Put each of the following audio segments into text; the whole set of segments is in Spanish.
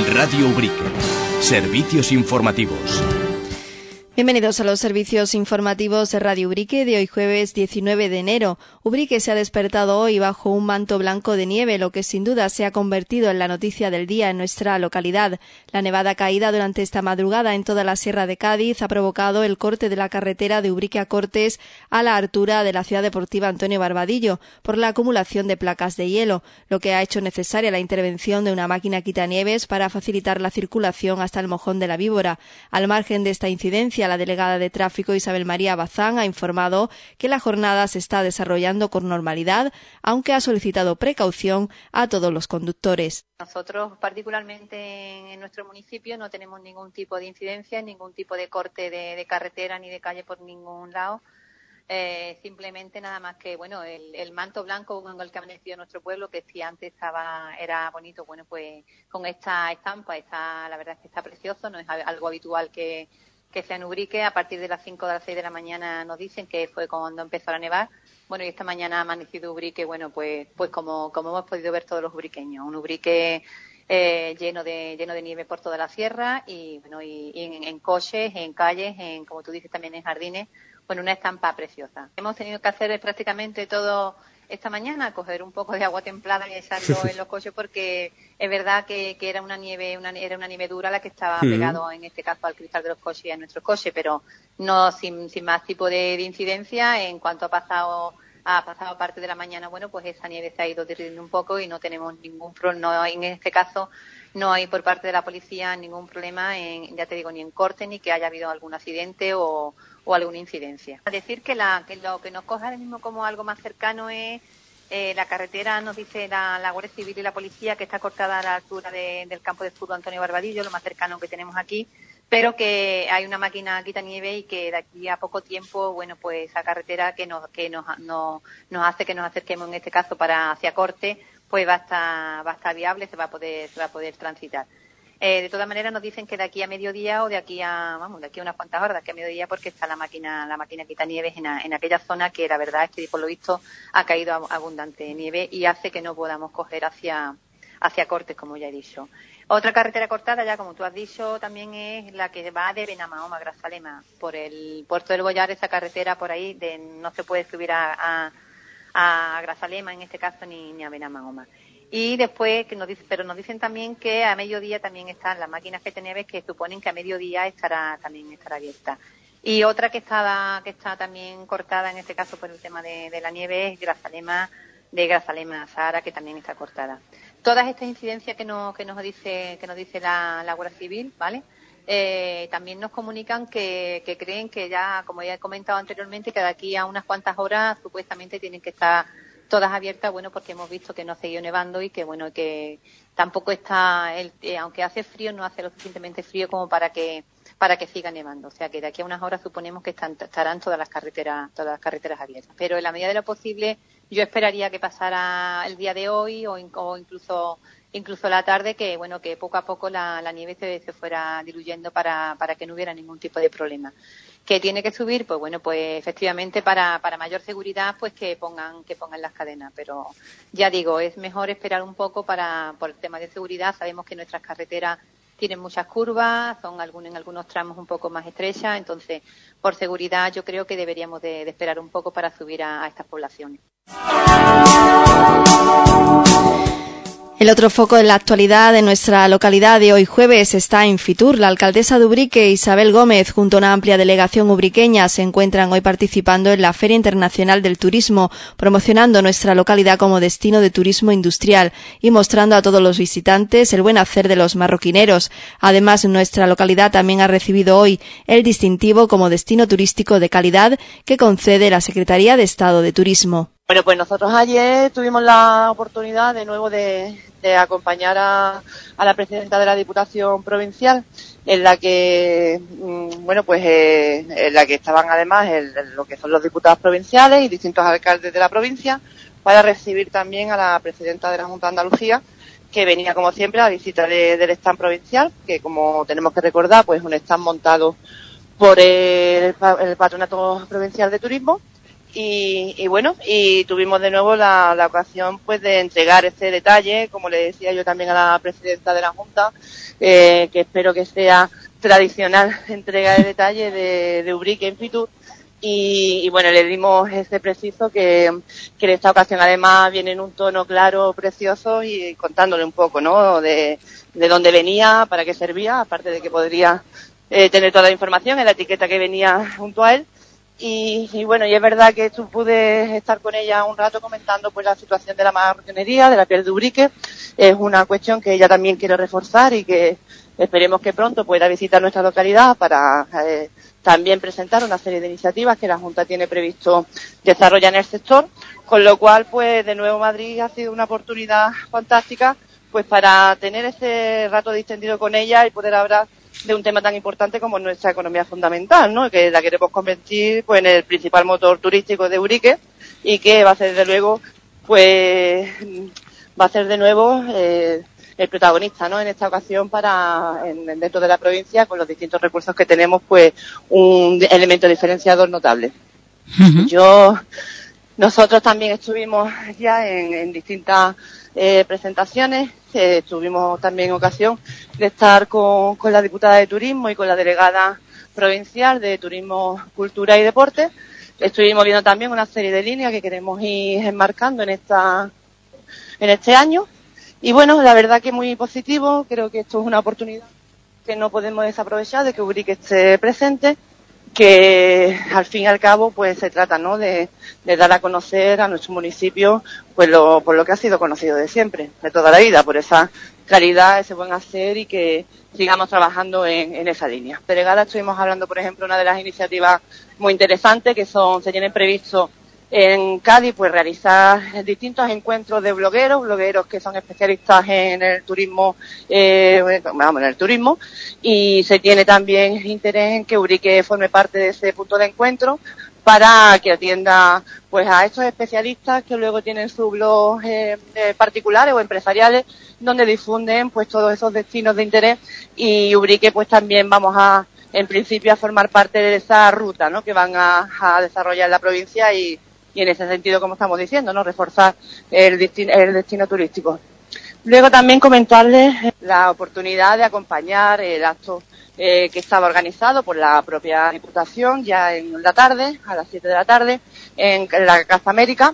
Radio Ubrique. Servicios informativos. Bienvenidos a los servicios informativos de Radio Ubrique de hoy jueves 19 de enero. Ubrique se ha despertado hoy bajo un manto blanco de nieve, lo que sin duda se ha convertido en la noticia del día en nuestra localidad. La nevada caída durante esta madrugada en toda la Sierra de Cádiz ha provocado el corte de la carretera de Ubrique a Cortes a la altura de la Ciudad Deportiva Antonio Barbadillo por la acumulación de placas de hielo, lo que ha hecho necesaria la intervención de una máquina quitanieves para facilitar la circulación hasta el Mojón de la Víbora. Al margen de esta incidencia, la delegada de Tráfico Isabel María Bazán ha informado que la jornada se está desarrollando con normalidad, aunque ha solicitado precaución a todos los conductores. Nosotros, particularmente en nuestro municipio, no tenemos ningún tipo de incidencia, ningún tipo de corte de carretera ni de calle por ningún lado. Simplemente nada más que el manto blanco con el que ha amanecido nuestro pueblo, que si antes era bonito, pues con esta estampa la verdad es que está precioso, no es algo habitual que sea en Ubrique. A partir de las 5 de las 6 de la mañana nos dicen que fue cuando empezó a nevar. Y esta mañana ha amanecido Ubrique, pues como hemos podido ver todos los ubriqueños, un Ubrique lleno de nieve por toda la sierra y en coches, en calles, como tú dices también en jardines, una estampa preciosa. Hemos tenido que hacer prácticamente todo esta mañana, coger un poco de agua templada y echarlo en los coches, porque es verdad que era una nieve dura la que estaba pegado en este caso al cristal de los coches y a nuestros coches, pero no sin más tipo de incidencia. En cuanto ha pasado parte de la mañana, pues esa nieve se ha ido derritiendo un poco y no tenemos ningún problema, en este caso no hay por parte de la policía ningún problema ni en corte ni que haya habido algún accidente o alguna incidencia. Decir que lo que nos coge ahora mismo como algo más cercano es la carretera, nos dice la Guardia Civil y la policía, que está cortada a la altura del campo de fútbol Antonio Barbadillo, lo más cercano que tenemos aquí, pero que hay una máquina quitanieve y que de aquí a poco tiempo, pues esa carretera que nos hace que nos acerquemos en este caso hacia Corte, pues va a estar viable, se va a poder transitar. De todas maneras nos dicen que de aquí a mediodía o de aquí a unas cuantas horas, de aquí a mediodía, porque está la máquina quitanieves en aquella zona, que la verdad es que por lo visto ha caído abundante nieve y hace que no podamos coger hacia Cortes, como ya he dicho. Otra carretera cortada, ya como tú has dicho, también es la que va de Benamahoma a Grazalema, por el puerto del Boyar. Esa carretera por ahí no se puede subir a Grazalema en este caso ni a Benamahoma. Y después nos dicen también que a mediodía también están las máquinas quitanieves, que suponen que a mediodía estará abierta. Y otra que está también cortada, en este caso por el tema de la nieve, es Grazalema a Sahara, que también está cortada. Todas estas incidencias que nos dice la Guardia Civil, ¿vale? También nos comunican que creen que ya, como ya he comentado anteriormente, que de aquí a unas cuantas horas supuestamente tienen que estar todas abiertas, porque hemos visto que no ha seguido nevando y que tampoco está, aunque hace frío, no hace lo suficientemente frío como para que siga nevando. O sea que de aquí a unas horas suponemos que estarán todas las carreteras abiertas. Pero en la medida de lo posible, yo esperaría que pasara el día de hoy o incluso la tarde, que poco a poco la nieve se fuera diluyendo para que no hubiera ningún tipo de problema. Que tiene que subir, pues efectivamente para mayor seguridad, pues que pongan las cadenas. Pero ya digo, es mejor esperar un poco por el tema de seguridad. Sabemos que nuestras carreteras tienen muchas curvas, son en algunos tramos un poco más estrechas, entonces por seguridad yo creo que deberíamos de esperar un poco para subir a estas poblaciones. El otro foco en la actualidad de nuestra localidad de hoy jueves está en Fitur. La alcaldesa de Ubrique, Isabel Gómez, junto a una amplia delegación ubriqueña, se encuentran hoy participando en la Feria Internacional del Turismo, promocionando nuestra localidad como destino de turismo industrial y mostrando a todos los visitantes el buen hacer de los marroquineros. Además, nuestra localidad también ha recibido hoy el distintivo como destino turístico de calidad que concede la Secretaría de Estado de Turismo. Pues nosotros ayer tuvimos la oportunidad de nuevo de acompañar a la presidenta de la Diputación Provincial, en la que en la que estaban además lo que son los diputados provinciales y distintos alcaldes de la provincia, para recibir también a la presidenta de la Junta de Andalucía, que venía como siempre a la visita del stand provincial, que como tenemos que recordar, pues un stand montado por el Patronato Provincial de Turismo, Y bueno, y tuvimos de nuevo la ocasión pues de entregar este detalle, como le decía yo también a la presidenta de la Junta, que espero que sea tradicional entrega de detalle de Ubrique in Fitur. Y bueno, le dimos ese preciso que en esta ocasión además viene en un tono claro, precioso, y contándole un poco, ¿no?, de dónde venía, para qué servía, aparte de que podría tener toda la información en la etiqueta que venía junto a él. Y bueno, y es verdad que pude estar con ella un rato comentando pues la situación de la marroquinería, de la piel de Ubrique. Es una cuestión que ella también quiere reforzar y que esperemos que pronto pueda visitar nuestra localidad para también presentar una serie de iniciativas que la Junta tiene previsto desarrollar en el sector, con lo cual pues de nuevo Madrid ha sido una oportunidad fantástica pues para tener ese rato distendido con ella y poder hablar de un tema tan importante como nuestra economía fundamental, ¿no?, que la queremos convertir pues en el principal motor turístico de Ubrique, y que va a ser de nuevo el protagonista, ¿no?, en esta ocasión dentro de la provincia, con los distintos recursos que tenemos, pues un elemento diferenciador notable. Uh-huh. Nosotros también estuvimos ya en distintas presentaciones, tuvimos también ocasión de estar con la diputada de Turismo y con la delegada provincial de Turismo, Cultura y Deporte. Estuvimos viendo también una serie de líneas que queremos ir enmarcando en este año. Y bueno, la verdad que muy positivo. Creo que esto es una oportunidad que no podemos desaprovechar, de que Ubrique esté presente, que al fin y al cabo pues se trata, ¿no?, de dar a conocer a nuestro municipio pues por lo que ha sido conocido de siempre, de toda la vida, por esa calidad, ese buen hacer, y que sigamos trabajando en esa línea. Delegada, estuvimos hablando, por ejemplo, una de las iniciativas muy interesantes que se tienen previsto en Cádiz, pues realizar distintos encuentros de blogueros que son especialistas en el turismo, y se tiene también interés en que Ubrique forme parte de ese punto de encuentro para que atienda pues a estos especialistas que luego tienen sus blogs particulares o empresariales donde difunden pues todos esos destinos de interés, y Ubrique pues también vamos en principio a formar parte de esa ruta, ¿no?, que van a desarrollar la provincia, y en ese sentido, como estamos diciendo, ¿no?, reforzar el destino turístico. Luego también comentarles la oportunidad de acompañar el acto que estaba organizado por la propia Diputación ya en la tarde, a las 7 de la tarde, en la Casa América,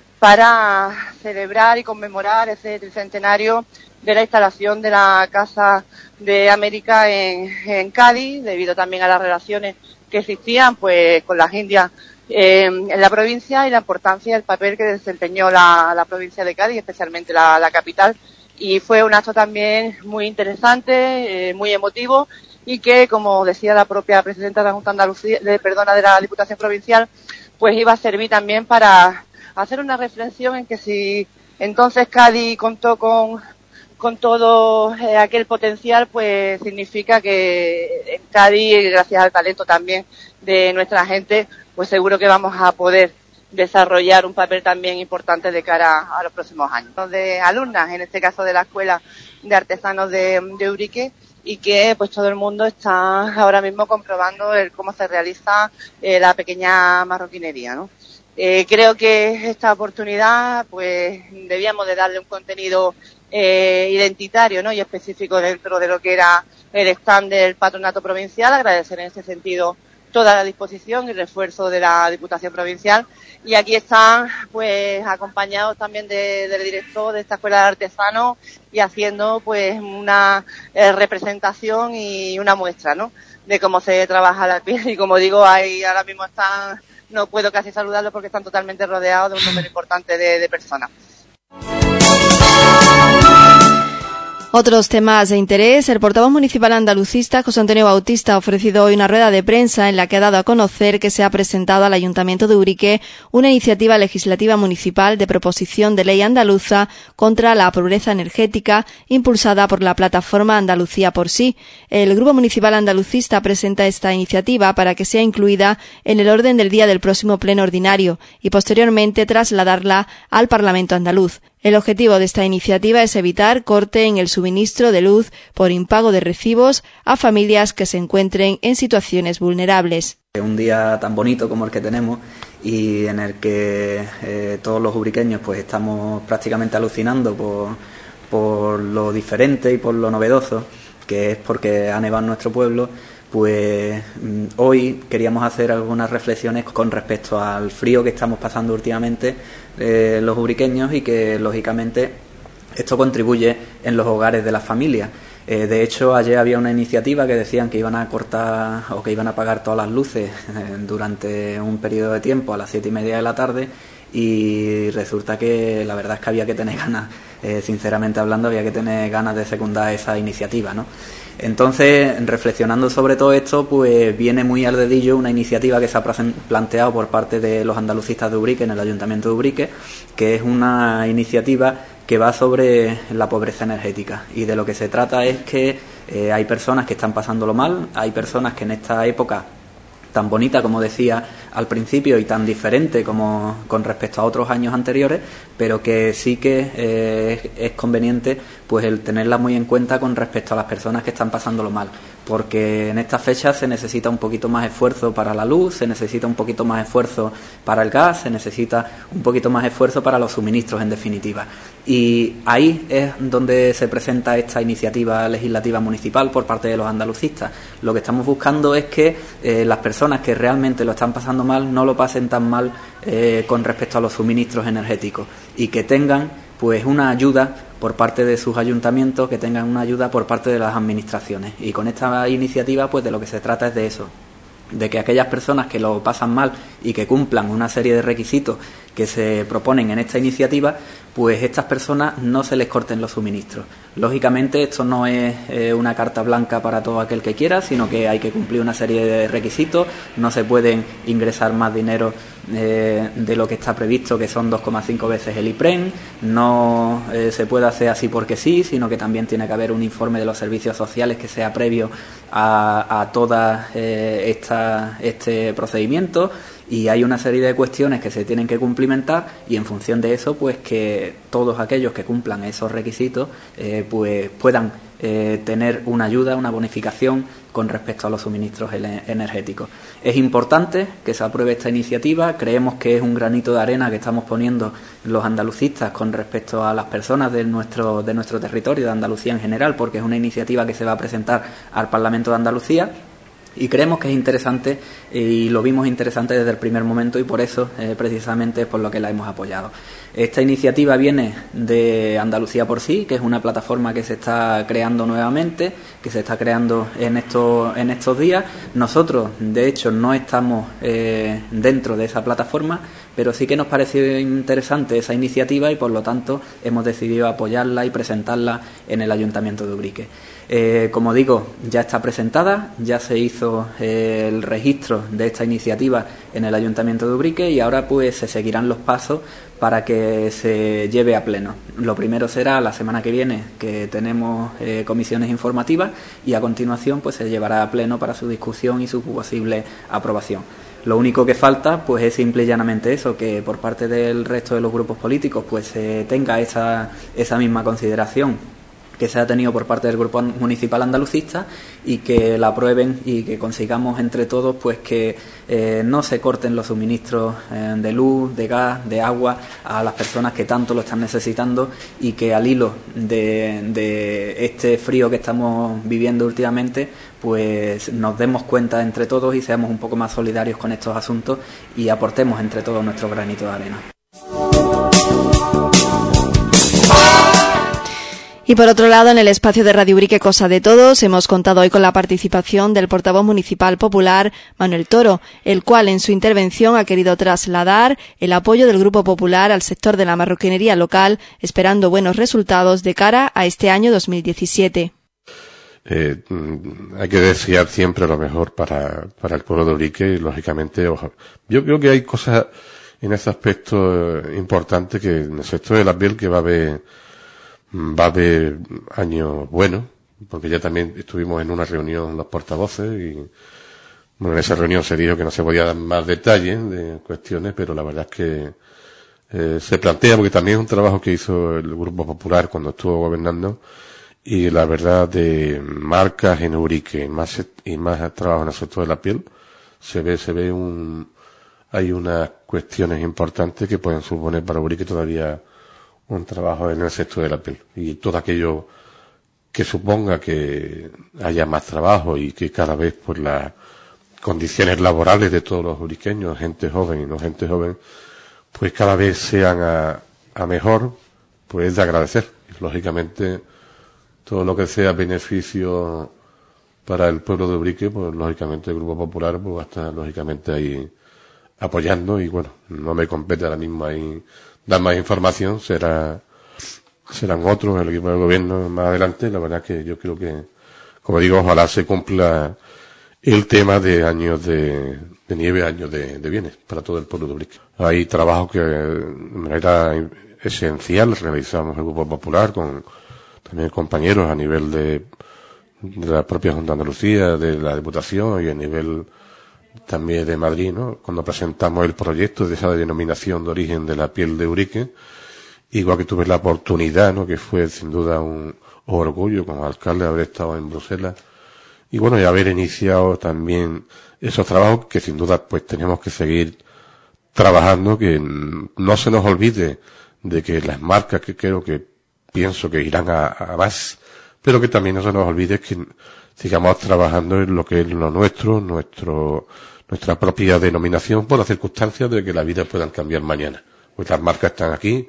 para celebrar y conmemorar ese tricentenario de la instalación de la Casa de América en Cádiz, debido también a las relaciones que existían pues con las Indias en la provincia, y la importancia del papel que desempeñó la provincia de Cádiz, especialmente la capital. Y fue un acto también muy interesante, muy emotivo, y que, como decía la propia presidenta de la Junta de la Diputación Provincial, pues iba a servir también para hacer una reflexión en que si entonces Cádiz contó con todo aquel potencial, pues significa que en Cádiz, gracias al talento también de nuestra gente, pues seguro que vamos a poder desarrollar un papel también importante de cara a los próximos años. De alumnas, en este caso de la Escuela de Artesanos de Ubrique, y que pues todo el mundo está ahora mismo comprobando cómo se realiza la pequeña marroquinería, ¿no? Creo que esta oportunidad pues debíamos de darle un contenido identitario, ¿no?, y específico dentro de lo que era el stand del Patronato Provincial. Agradecer en ese sentido toda la disposición y refuerzo de la Diputación Provincial, y aquí están pues acompañados también del director de esta Escuela de Artesanos, y haciendo pues una representación y una muestra, ¿no?, de cómo se trabaja la piel. Y como digo, ahí ahora mismo no puedo casi saludarlos porque están totalmente rodeados de un número importante de personas. Otros temas de interés. El portavoz municipal andalucista José Antonio Bautista ha ofrecido hoy una rueda de prensa en la que ha dado a conocer que se ha presentado al Ayuntamiento de Ubrique una iniciativa legislativa municipal de proposición de ley andaluza contra la pobreza energética, impulsada por la plataforma Andalucía por sí. El Grupo Municipal Andalucista presenta esta iniciativa para que sea incluida en el orden del día del próximo pleno ordinario y posteriormente trasladarla al Parlamento andaluz. El objetivo de esta iniciativa es evitar corte en el suministro de luz por impago de recibos a familias que se encuentren en situaciones vulnerables. Un día tan bonito como el que tenemos, y en el que todos los ubriqueños pues estamos prácticamente alucinando por lo diferente y por lo novedoso que es porque ha nevado en nuestro pueblo, pues hoy queríamos hacer algunas reflexiones con respecto al frío que estamos pasando últimamente los ubriqueños y que lógicamente esto contribuye en los hogares de las familias. De hecho, ayer había una iniciativa que decían que iban a cortar o que iban a apagar todas las luces durante un periodo de tiempo a las 7:30 de la tarde, y resulta que la verdad es que había que tener ganas, sinceramente hablando, había que tener ganas de secundar esa iniciativa, ¿no? Entonces, reflexionando sobre todo esto, pues viene muy al dedillo una iniciativa que se ha planteado por parte de los andalucistas de Ubrique en el Ayuntamiento de Ubrique, que es una iniciativa que va sobre la pobreza energética, y de lo que se trata es que hay personas que están pasándolo mal, hay personas que en esta época tan bonita, como decía al principio, y tan diferente como con respecto a otros años anteriores, pero que sí que es conveniente pues el tenerla muy en cuenta con respecto a las personas que están pasándolo mal, porque en estas fechas se necesita un poquito más esfuerzo para la luz, se necesita un poquito más esfuerzo para el gas, se necesita un poquito más esfuerzo para los suministros, en definitiva. Y ahí es donde se presenta esta iniciativa legislativa municipal por parte de los andalucistas. Lo que estamos buscando es que las personas que realmente lo están pasando mal no lo pasen tan mal con respecto a los suministros energéticos, y que tengan pues una ayuda por parte de sus ayuntamientos, que tengan una ayuda por parte de las administraciones. Y con esta iniciativa pues de lo que se trata es de eso, de que aquellas personas que lo pasan mal y que cumplan una serie de requisitos que se proponen en esta iniciativa, pues estas personas no se les corten los suministros. Lógicamente esto no es una carta blanca para todo aquel que quiera, sino que hay que cumplir una serie de requisitos, no se pueden ingresar más dinero de lo que está previsto, que son 2,5 veces el IPREN, no se puede hacer así porque sí, sino que también tiene que haber un informe de los servicios sociales que sea previo a toda este procedimiento, y hay una serie de cuestiones que se tienen que cumplimentar, y en función de eso pues que todos aquellos que cumplan esos requisitos pues puedan tener una ayuda, una bonificación con respecto a los suministros energéticos. Es importante que se apruebe esta iniciativa, creemos que es un granito de arena que estamos poniendo los andalucistas con respecto a las personas de nuestro territorio, de Andalucía en general, porque es una iniciativa que se va a presentar al Parlamento de Andalucía, y creemos que es interesante, y lo vimos interesante desde el primer momento, y por eso precisamente es por lo que la hemos apoyado. Esta iniciativa viene de Andalucía por sí, que es una plataforma que se está creando nuevamente, que se está creando en estos días. Nosotros, de hecho, no estamos dentro de esa plataforma, pero sí que nos pareció interesante esa iniciativa y por lo tanto hemos decidido apoyarla y presentarla en el Ayuntamiento de Ubrique. Como digo, ya está presentada, ya se hizo el registro de esta iniciativa en el Ayuntamiento de Ubrique, y ahora pues se seguirán los pasos para que se lleve a pleno. Lo primero será la semana que viene, que tenemos comisiones informativas, y a continuación pues se llevará a pleno para su discusión y su posible aprobación. Lo único que falta pues es simple y llanamente eso, que por parte del resto de los grupos políticos pues se tenga esa misma consideración que se ha tenido por parte del Grupo Municipal Andalucista, y que la aprueben, y que consigamos entre todos pues que no se corten los suministros de luz, de gas, de agua a las personas que tanto lo están necesitando, y que al hilo de este frío que estamos viviendo últimamente pues nos demos cuenta entre todos y seamos un poco más solidarios con estos asuntos y aportemos entre todos nuestro granito de arena. Y por otro lado, en el espacio de Radio Ubrique Cosa de Todos, hemos contado hoy con la participación del portavoz municipal popular, Manuel Toro, el cual en su intervención ha querido trasladar el apoyo del Grupo Popular al sector de la marroquinería local, esperando buenos resultados de cara a este año 2017. Hay que desear siempre lo mejor para el pueblo de Ubrique, y lógicamente yo creo que hay cosas en ese aspecto importantes, que en el sector de la piel que va a haber años buenos, porque ya también estuvimos en una reunión los portavoces, y bueno, en esa reunión se dijo que no se podía dar más detalles de cuestiones, pero la verdad es que se plantea, porque también es un trabajo que hizo el Grupo Popular cuando estuvo gobernando, y la verdad, de marcas en Ubrique y más trabajo en el sector de la piel, se ve hay unas cuestiones importantes que pueden suponer para Ubrique todavía un trabajo en el sector de la piel. Y todo aquello que suponga que haya más trabajo y que cada vez pues las condiciones laborales de todos los ubriqueños, gente joven y no gente joven, pues cada vez sean a mejor, pues es de agradecer. Y, lógicamente, todo lo que sea beneficio para el pueblo de Ubrique, pues lógicamente el Grupo Popular pues va a estar lógicamente ahí apoyando. Y bueno, no me compete ahora mismo ahí dar más información, serán otros, el equipo del gobierno más adelante. La verdad que yo creo que, como digo, ojalá se cumpla el tema de años de nieve, años de bienes para todo el pueblo de Ubrique. Hay trabajos que de manera esencial realizamos el Grupo Popular con también compañeros a nivel de la propia Junta de Andalucía, de la Diputación y a nivel también de Madrid, ¿no? Cuando presentamos el proyecto de esa denominación de origen de la piel de Ubrique, igual que tuve la oportunidad, ¿no? Que fue sin duda un orgullo como alcalde haber estado en Bruselas y bueno, y haber iniciado también esos trabajos que sin duda pues tenemos que seguir trabajando, que no se nos olvide de que las marcas que pienso que irán a más, pero que también no se nos olvide que sigamos trabajando en lo que es lo nuestra propia denominación por las circunstancias de que la vida puedan cambiar mañana. Pues las marcas están aquí,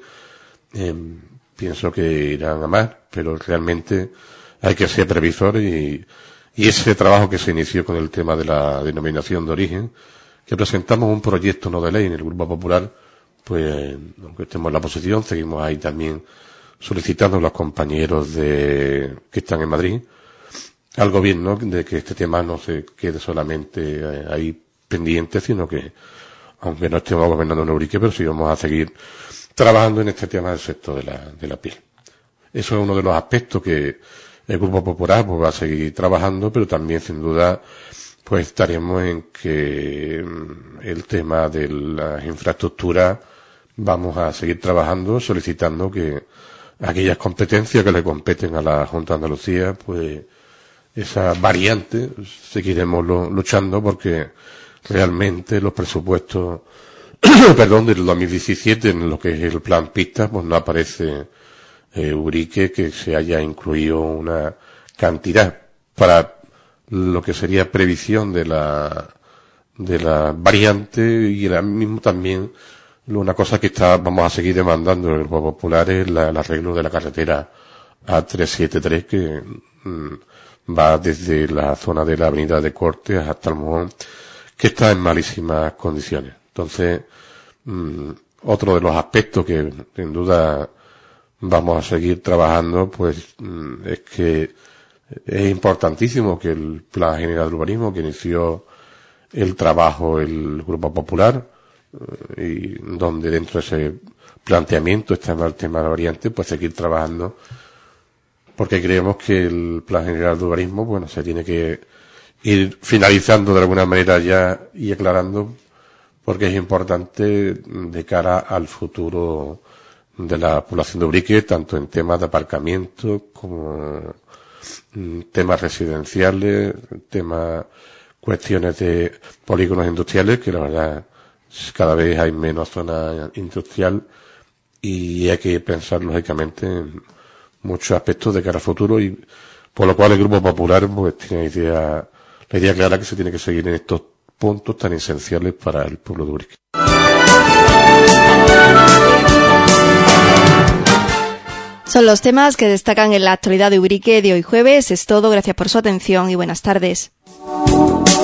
pienso que irán a más, pero realmente hay que ser previsor y ese trabajo que se inició con el tema de la denominación de origen, que presentamos un proyecto no de ley en el Grupo Popular, pues aunque estemos en la oposición, seguimos ahí también solicitando a los compañeros que están en Madrid al gobierno de que este tema no se quede solamente ahí pendiente, sino que, aunque no estemos gobernando en Ubrique, pero sí vamos a seguir trabajando en este tema del sector de la piel. Eso es uno de los aspectos que el Grupo Popular pues va a seguir trabajando, pero también sin duda pues estaremos en que el tema de las infraestructuras vamos a seguir trabajando, solicitando que aquellas competencias que le competen a la Junta de Andalucía, pues esa variante seguiremos luchando porque realmente los presupuestos del 2017 en lo que es el plan pista pues no aparece Ubrique que se haya incluido una cantidad para lo que sería previsión de la variante y ahora mismo también una cosa que vamos a seguir demandando el Grupo Popular es el arreglo de la carretera A373 que va desde la zona de la avenida de Cortes hasta el Mojón, que está en malísimas condiciones. Entonces, otro de los aspectos que sin duda vamos a seguir trabajando, pues es que es importantísimo que el Plan General de Urbanismo que inició el trabajo el Grupo Popular y donde dentro de ese planteamiento está el tema de la variante, pues seguir trabajando porque creemos que el Plan General de Urbanismo, bueno, se tiene que ir finalizando de alguna manera ya y aclarando porque es importante de cara al futuro de la población de Ubrique, tanto en temas de aparcamiento como temas residenciales, cuestiones de polígonos industriales, que la verdad cada vez hay menos zona industrial y hay que pensar lógicamente en muchos aspectos de cara al futuro y por lo cual el Grupo Popular pues tiene la idea clara que se tiene que seguir en estos puntos tan esenciales para el pueblo de Ubrique. Son los temas que destacan en la actualidad de Ubrique de hoy jueves. Es todo, gracias por su atención y buenas tardes.